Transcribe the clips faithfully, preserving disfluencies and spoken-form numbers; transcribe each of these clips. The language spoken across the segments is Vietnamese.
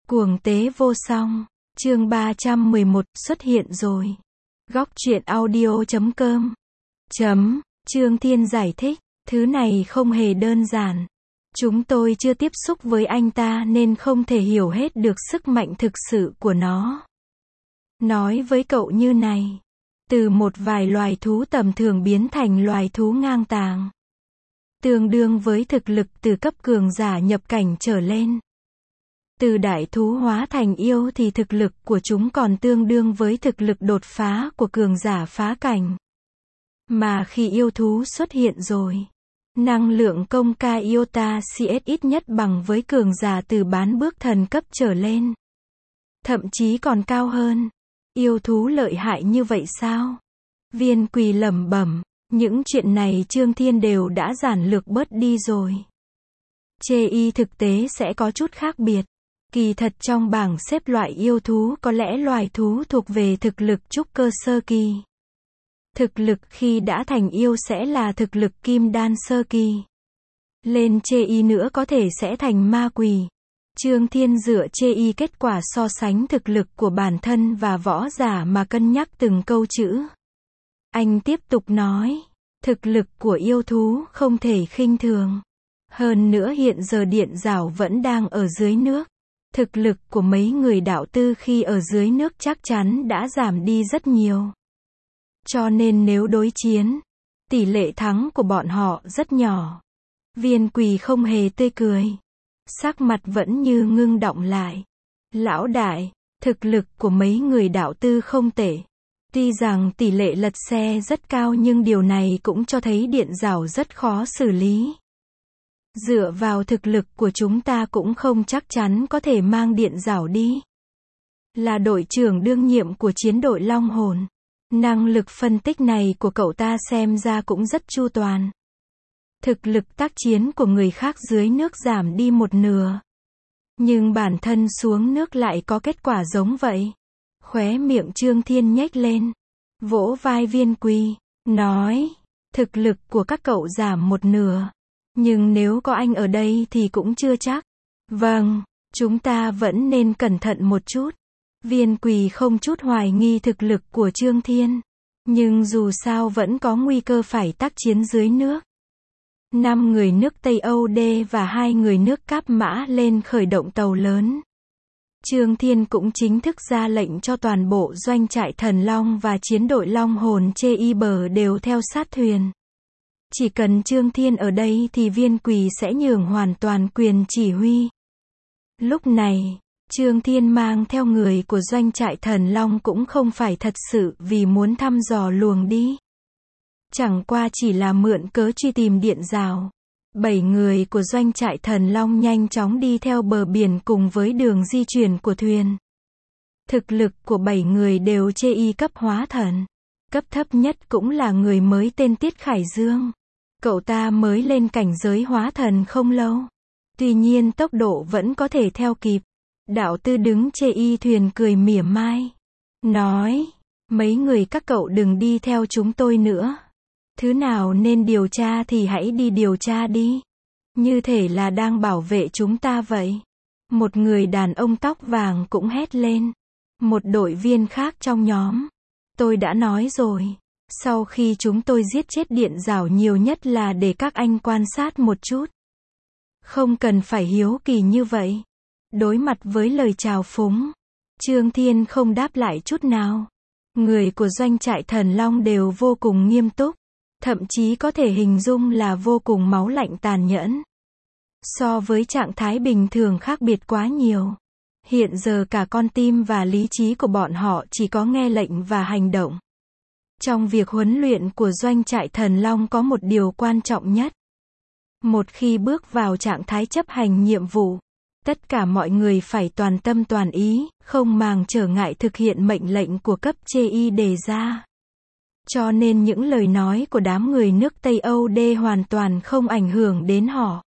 Cuồng tế vô song, chương ba trăm mười một, xuất hiện rồi. Góc truyện audio chấm com. Chấm, Trương Thiên giải thích, thứ này không hề đơn giản. Chúng tôi chưa tiếp xúc với anh ta nên không thể hiểu hết được sức mạnh thực sự của nó. Nói với cậu như này, từ một vài loài thú tầm thường biến thành loài thú ngang tàng, tương đương với thực lực từ cấp cường giả nhập cảnh trở lên. Từ đại thú hóa thành yêu thì thực lực của chúng còn tương đương với thực lực đột phá của cường giả phá cảnh. Mà khi yêu thú xuất hiện rồi, năng lượng công ca iota xê ét ít nhất bằng với cường giả từ bán bước thần cấp trở lên. Thậm chí còn cao hơn. Yêu thú lợi hại như vậy sao? Viên Quỳ lẩm bẩm, những chuyện này Trương Thiên đều đã giản lược bớt đi rồi. Chê y thực tế sẽ có chút khác biệt. Kỳ thật trong bảng xếp loại yêu thú có lẽ loài thú thuộc về thực lực trúc cơ sơ kỳ. Thực lực khi đã thành yêu sẽ là thực lực kim đan sơ kỳ. Lên chê y nữa có thể sẽ thành ma quỷ. Trương Thiên dựa chê y kết quả so sánh thực lực của bản thân và võ giả mà cân nhắc từng câu chữ. Anh tiếp tục nói, thực lực của yêu thú không thể khinh thường. Hơn nữa hiện giờ điện giảo vẫn đang ở dưới nước. Thực lực của mấy người đạo tư khi ở dưới nước chắc chắn đã giảm đi rất nhiều. Cho nên nếu đối chiến, tỷ lệ thắng của bọn họ rất nhỏ. Viên Quỳ không hề tươi cười. Sắc mặt vẫn như ngưng đọng lại. Lão đại, thực lực của mấy người đạo tư không tệ. Tuy rằng tỷ lệ lật xe rất cao nhưng điều này cũng cho thấy điện giảo rất khó xử lý. Dựa vào thực lực của chúng ta cũng không chắc chắn có thể mang điện giảo đi. Là đội trưởng đương nhiệm của chiến đội Long Hồn. Năng lực phân tích này của cậu ta xem ra cũng rất chu toàn. Thực lực tác chiến của người khác dưới nước giảm đi một nửa. Nhưng bản thân xuống nước lại có kết quả giống vậy. Khóe miệng Trương Thiên nhếch lên. Vỗ vai Viên Quỳ, nói, thực lực của các cậu giảm một nửa. Nhưng nếu có anh ở đây thì cũng chưa chắc. Vâng, chúng ta vẫn nên cẩn thận một chút. Viên Quỳ không chút hoài nghi thực lực của Trương Thiên. Nhưng dù sao vẫn có nguy cơ phải tác chiến dưới nước. Năm người nước Tây Âu Đê và hai người nước Cáp Mã lên khởi động tàu lớn. Trương Thiên cũng chính thức ra lệnh cho toàn bộ doanh trại Thần Long và chiến đội Long Hồn chê y bờ đều theo sát thuyền. Chỉ cần Trương Thiên ở đây thì Viên Quỳ sẽ nhường hoàn toàn quyền chỉ huy. Lúc này, Trương Thiên mang theo người của doanh trại Thần Long cũng không phải thật sự vì muốn thăm dò luồng đi. Chẳng qua chỉ là mượn cớ truy tìm điện giảo. Bảy người của doanh trại Thần Long nhanh chóng đi theo bờ biển cùng với đường di chuyển của thuyền. Thực lực của bảy người đều chê y cấp hóa thần. Cấp thấp nhất cũng là người mới tên Tiết Khải Dương. Cậu ta mới lên cảnh giới hóa thần không lâu. Tuy nhiên tốc độ vẫn có thể theo kịp. Đạo tư đứng chê y thuyền cười mỉa mai. Nói, mấy người các cậu đừng đi theo chúng tôi nữa. Thứ nào nên điều tra thì hãy đi điều tra đi. Như thể là đang bảo vệ chúng ta vậy. Một người đàn ông tóc vàng cũng hét lên. Một đội viên khác trong nhóm. Tôi đã nói rồi. Sau khi chúng tôi giết chết điện giảo nhiều nhất là để các anh quan sát một chút. Không cần phải hiếu kỳ như vậy. Đối mặt với lời chào phúng, Trương Thiên không đáp lại chút nào. Người của doanh trại Thần Long đều vô cùng nghiêm túc. Thậm chí có thể hình dung là vô cùng máu lạnh tàn nhẫn. So với trạng thái bình thường khác biệt quá nhiều. Hiện giờ cả con tim và lý trí của bọn họ chỉ có nghe lệnh và hành động. Trong việc huấn luyện của doanh trại Thần Long có một điều quan trọng nhất. Một khi bước vào trạng thái chấp hành nhiệm vụ, tất cả mọi người phải toàn tâm toàn ý, không màng trở ngại thực hiện mệnh lệnh của cấp chê y đề ra. Cho nên những lời nói của đám người nước Tây Âu Đê hoàn toàn không ảnh hưởng đến họ.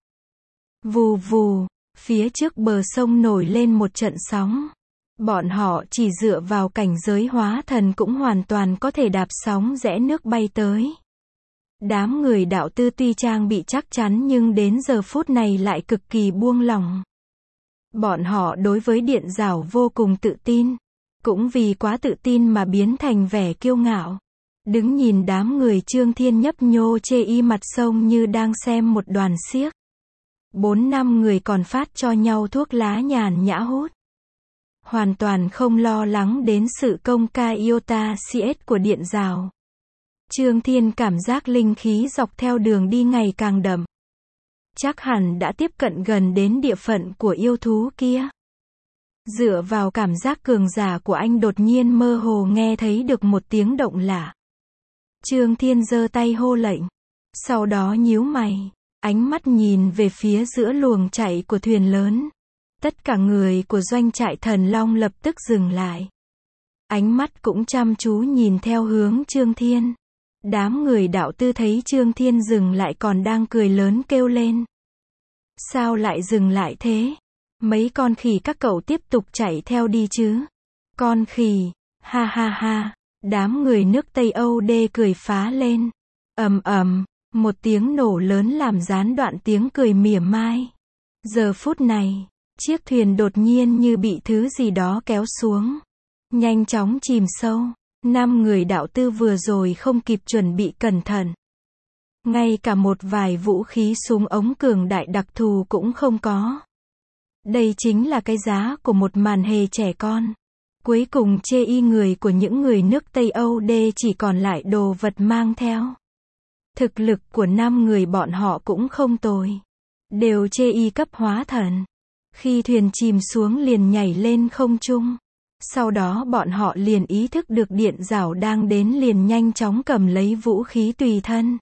Vù vù, phía trước bờ sông nổi lên một trận sóng. Bọn họ chỉ dựa vào cảnh giới hóa thần cũng hoàn toàn có thể đạp sóng rẽ nước bay tới. Đám người đạo tư tuy trang bị chắc chắn nhưng đến giờ phút này lại cực kỳ buông lỏng. Bọn họ đối với điện giảo vô cùng tự tin. Cũng vì quá tự tin mà biến thành vẻ kiêu ngạo. Đứng nhìn đám người Trương Thiên nhấp nhô chê y mặt sông như đang xem một đoàn xiếc. Bốn năm người còn phát cho nhau thuốc lá nhàn nhã hút. Hoàn toàn không lo lắng đến sự công ca iota cs của điện giảo. Trương Thiên cảm giác linh khí dọc theo đường đi ngày càng đậm. Chắc hẳn đã tiếp cận gần đến địa phận của yêu thú kia. Dựa vào cảm giác cường giả của anh đột nhiên mơ hồ nghe thấy được một tiếng động lạ. Trương Thiên giơ tay hô lệnh. Sau đó nhíu mày. Ánh mắt nhìn về phía giữa luồng chạy của thuyền lớn. Tất cả người của doanh trại Thần Long lập tức dừng lại. Ánh mắt cũng chăm chú nhìn theo hướng Trương Thiên. Đám người đạo tư thấy Trương Thiên dừng lại còn đang cười lớn kêu lên. Sao lại dừng lại thế? Mấy con khỉ các cậu tiếp tục chạy theo đi chứ? Con khỉ, ha ha ha, đám người nước Tây Âu đê cười phá lên. Ầm ầm, một tiếng nổ lớn làm gián đoạn tiếng cười mỉa mai. Giờ phút này, chiếc thuyền đột nhiên như bị thứ gì đó kéo xuống. Nhanh chóng chìm sâu. Năm người đạo tư vừa rồi không kịp chuẩn bị cẩn thận. Ngay cả một vài vũ khí súng ống cường đại đặc thù cũng không có. Đây chính là cái giá của một màn hề trẻ con. Cuối cùng chê y người của những người nước Tây Âu đê chỉ còn lại đồ vật mang theo. Thực lực của năm người bọn họ cũng không tồi. Đều chê y cấp hóa thần. Khi thuyền chìm xuống liền nhảy lên không trung. Sau đó bọn họ liền ý thức được điện giảo đang đến liền nhanh chóng cầm lấy vũ khí tùy thân.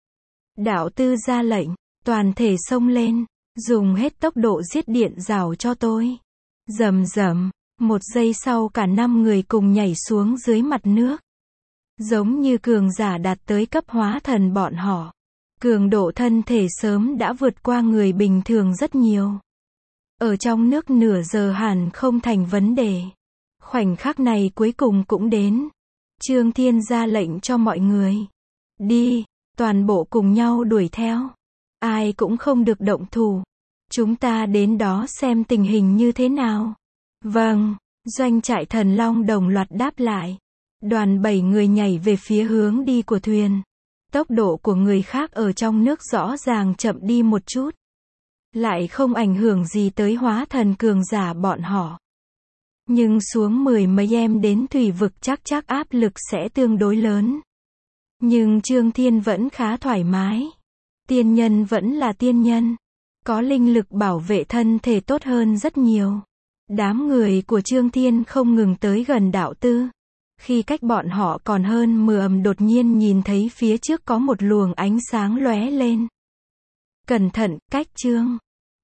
Đạo tư ra lệnh, toàn thể xông lên, dùng hết tốc độ giết điện giảo cho tôi. Rầm rầm, một giây sau cả năm người cùng nhảy xuống dưới mặt nước. Giống như cường giả đạt tới cấp hóa thần bọn họ. Cường độ thân thể sớm đã vượt qua người bình thường rất nhiều. Ở trong nước nửa giờ hẳn không thành vấn đề. Khoảnh khắc này cuối cùng cũng đến. Trương Thiên ra lệnh cho mọi người. Đi, toàn bộ cùng nhau đuổi theo. Ai cũng không được động thủ. Chúng ta đến đó xem tình hình như thế nào. Vâng, doanh trại Thần Long đồng loạt đáp lại. Đoàn bảy người nhảy về phía hướng đi của thuyền. Tốc độ của người khác ở trong nước rõ ràng chậm đi một chút. Lại không ảnh hưởng gì tới hóa thần cường giả bọn họ. Nhưng xuống mười mấy em đến thủy vực chắc chắc áp lực sẽ tương đối lớn. Nhưng Trương Thiên vẫn khá thoải mái. Tiên nhân vẫn là tiên nhân. Có linh lực bảo vệ thân thể tốt hơn rất nhiều. Đám người của Trương Thiên không ngừng tới gần đạo tư. Khi cách bọn họ còn hơn mười ầm đột nhiên nhìn thấy phía trước có một luồng ánh sáng lóe lên. Cẩn thận, cách Trương